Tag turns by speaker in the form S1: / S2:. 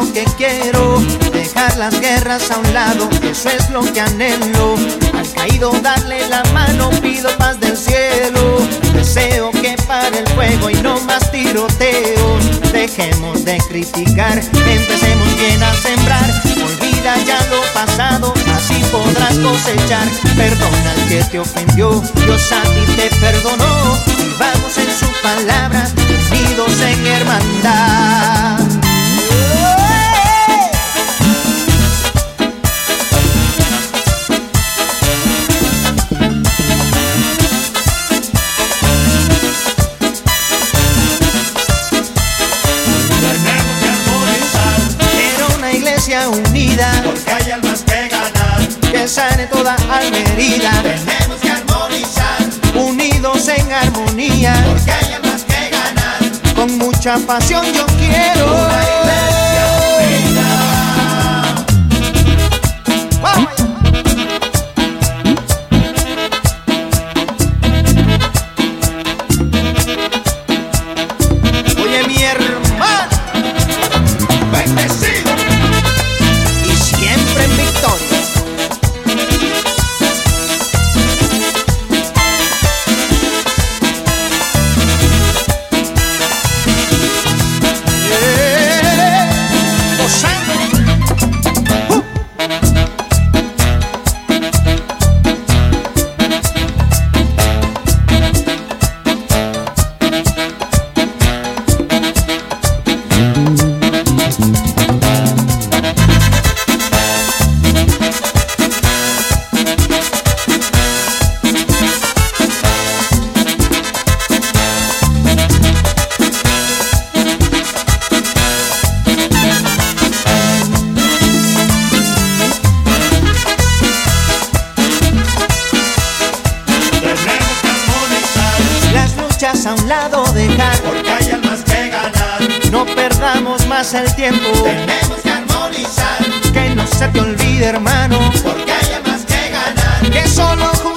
S1: que quiero, dejar las guerras a un lado, eso es lo que anhelo. Al caído darle la mano, pido paz del cielo. Deseo que pare el fuego y no más tiroteos. Dejemos de criticar, empecemos bien a sembrar. Olvida ya lo pasado, así podrás cosechar. Perdona al que te ofendió, Dios a ti te perdonó. Y vamos en su palabra, unidos en hermandad. Unida,
S2: porque hay almas que ganar,
S1: que sane toda alma herida.
S2: Tenemos que armonizar,
S1: unidos en armonía,
S2: porque hay almas que ganar.
S1: Con mucha pasión yo quiero
S2: una iglesia unida.
S1: ¡Vamos! Oye, mi hermano,
S2: bendecido
S1: y siempre en victoria. A un lado dejar,
S2: porque hay almas que ganar.
S1: No perdamos más el tiempo,
S2: tenemos que armonizar.
S1: Que no se te olvide, hermano,
S2: porque hay almas que ganar.
S1: Que solo